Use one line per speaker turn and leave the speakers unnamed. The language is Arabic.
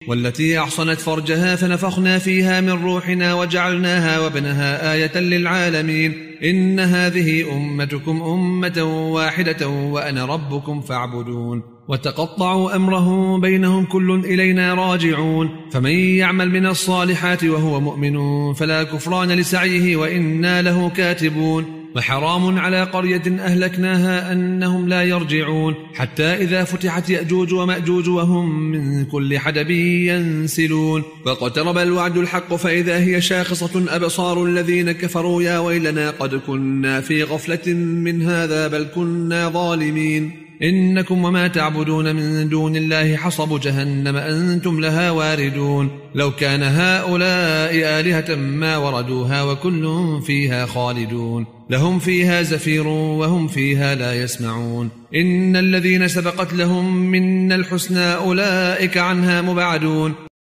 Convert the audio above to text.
والتي أحصنت فرجها فنفخنا فيها من روحنا وجعلناها وابنها آية للعالمين إن هذه أمتكم أمة واحدة وأنا ربكم فاعبدون وتقطعوا أمرهم بينهم كل إلينا راجعون فمن يعمل من الصالحات وهو مؤمن فلا كفران لسعيه وإنا له كاتبون وحرام على قرية أهلكناها أنهم لا يرجعون حتى إذا فتحت يأجوج ومأجوج وهم من كل حدب ينسلون واقترب الوعد الحق فإذا هي شاخصة أبصار الذين كفروا يا ويلنا قد كنا في غفلة من هذا بل كنا ظالمين إنكم وما تعبدون من دون الله حصب جهنم أنتم لها واردون لو كان هؤلاء آلهة ما وردوها وكل فيها خالدون لهم فيها زفير وهم فيها لا يسمعون إن الذين سبقت لهم منا الحسنى أولئك عنها مبعدون